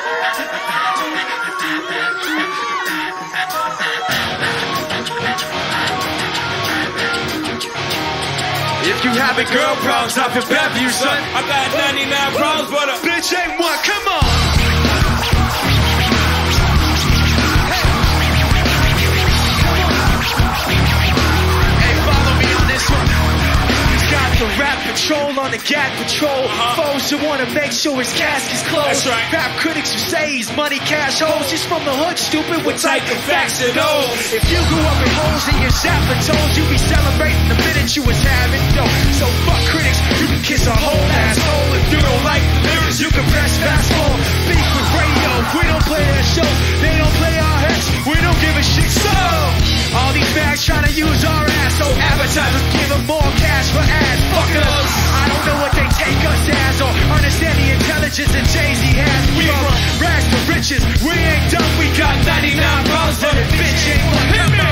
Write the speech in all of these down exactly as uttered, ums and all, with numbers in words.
If you having girl problems, I feel bad for you, son. I got ninety-nine problems, but a bitch ain't one. Come on. Hey, follow me on this one. He's got the rap patrol on the Gat patrol. Uh-huh. Foes who wanna make sure his casket's closed. That's right. Rap critics who say he's money cash hoes. He's from the hood, stupid, with type of facts and those. If you grew up with holes in your zapping toes, you be celebrating the minute you was having dough. So fuck critics, you can kiss a whole asshole. If you don't like the lyrics, you can press fast forward. Beef with radio, we don't play that show. They don't play our hits, we don't give a shit. So all these fags trying to use our ass, so advertisers give them more cash for ads. Fuck us. I don't know what they take us as, or understand the intelligence that Jay-Z has. We are rags to riches, we ain't done. We got ninety-nine problems, but a bitch ain't one. Hit me.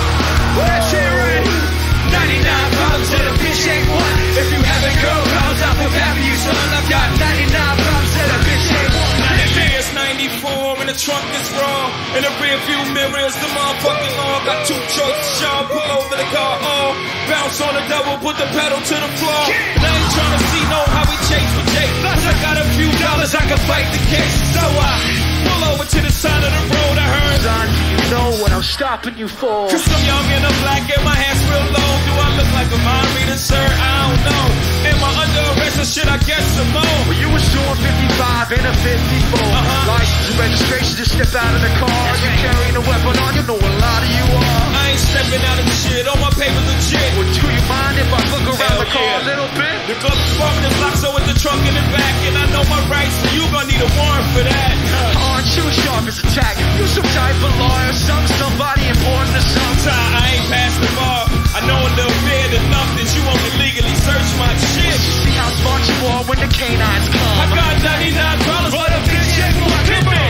Let's hear it. ninety-nine problems, but a bitch ain't one. If you having girl problems, I feel bad for you, son. I've got ninety-nine problems, but a bitch ain't one. It's ninety-four and the trunk is raw. In the rear view mirror is the motherfucking law. Got two choices, y'all. Pull over the car, oh. Bounce on the double, put the pedal to the floor. And I ain't trying to see no how we chase for Jake. Cause I got a few dollars, I can fight the case. So I pull over to the side of the road, I heard. Son, you know what I'm stopping you for. Cause I'm young and I'm black and my hair's real long. Do I look like a mind reader, sir? I don't know. Am I under arrest or shit? I guess some more. Well, you was doing fifty-five and a fifty-four. Uh-huh. License and registration, just step out of the car. You carrying a weapon on, you know a lot of you are. I ain't stepping out of the shit, all my papers legit. Well, do you mind if I look around Hell the car yeah. a little bit? The glove compartment is locked, so with the trunk in the back. And I know my rights, so you gon' need a warrant for that. Aren't you sharp as a tack? You some type of lawyer, some somebody important to some. Time I ain't past the bar. I know a little bit enough that you won't illegally search my shit. You see how smart you are when the canines come. I got ninety-nine problems, but a bitch ain't one. Hit me.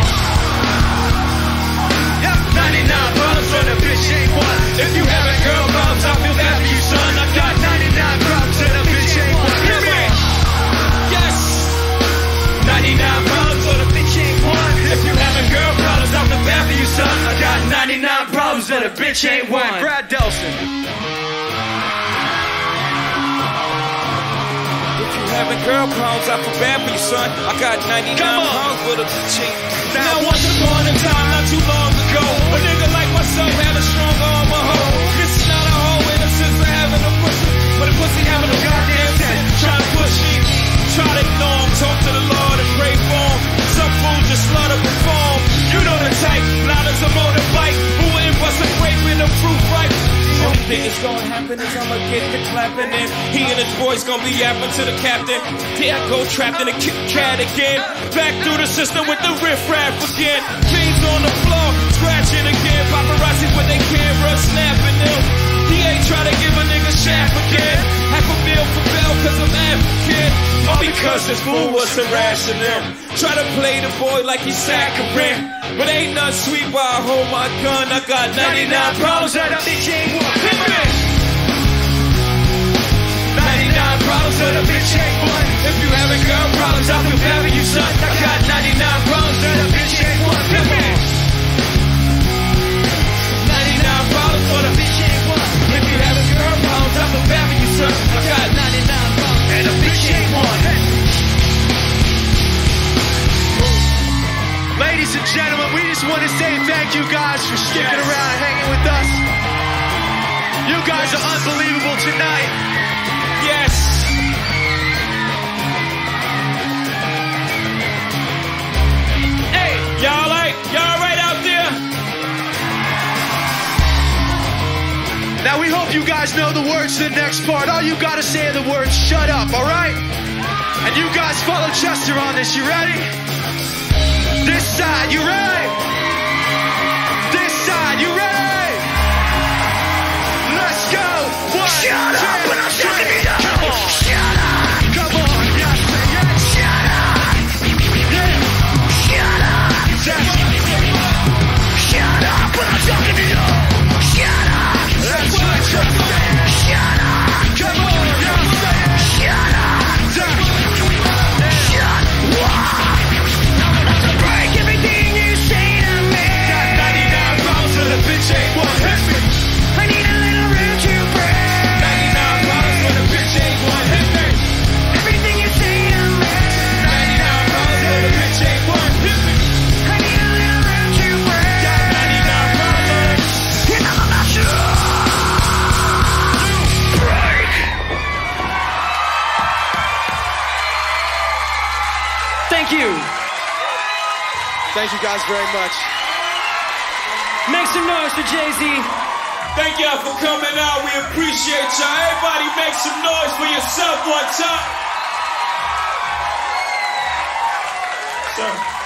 Yep, ninety-nine problems, but a bitch ain't one. If you having girl problems, I feel bad for you, son. I got ninety-nine problems, and a bitch ain't one. Hit me. Yes. ninety-nine problems, but a bitch ain't one. If you having girl problems, I feel bad for you, son. I got ninety-nine problems, but a bitch ain't one. Brad Delson. Having girl problems, I feel bad for you, son. I got ninety-nine pounds for the chain. Now, once upon a time, not too long ago, a nigga like myself had a strong arm, a hoe. This is not a hoe in the sense of having a pussy, but a pussy having a goddamn head. Try to push me, try to ignore him, talk to the Lord and pray for him. Some fools just love to perform. You know the type, loud as a motorbike, who wouldn't bust a grape in a fruit ripe. Only thing that's gonna happen is I'ma get the clapping and he and his boys gonna be yapping to the captain. Here I go trapped in a Kit Kat again. Back through the system with the riff-raff again. Fiends on the floor, scratching again. Paparazzi with their camera snapping them. D A try to give a nigga shaft again. Half a meal for bail cause I'm African. All because this fool was harassing them. Try to play the boy like he's saccharine, but ain't nothing sweet while I hold my gun. I got ninety-nine problems that I bitch ain't one. Hit me. ninety-nine problems that a bitch ain't one. If you having girl problems, I feel bad for you, son. I got ninety-nine problems that a bitch ain't one. Hit me. ninety-nine problems that a bitch ain't one. If you having girl problems, I feel bad for you, son. I got ninety-nine problems and a bitch ain't one. Ladies and gentlemen, we just want to say thank you guys for sticking yes. around and hanging with us. You guys yes. are unbelievable tonight. Yes. Hey, y'all right? Y'all right out there? Now we hope you guys know the words to the next part. All you gotta say are the words, shut up, alright? And you guys follow Chester on this, you ready? This side, you ready? This side, you ready? Let's go! One, Shut two, up when I'm talking to you! Come on! Shut up! Come on! Yes, yes. Shut up! Yeah! Shut up! Shut up when I'm talking to you! Shut up! That's what you're saying! Shut up! Come on! Yes, Shut up! yeah. Shut up! Break Thank you. Thank you guys very much. Make some noise for Jay-Z. Thank y'all for coming out. We appreciate y'all. Everybody make some noise for yourself one time. Sir.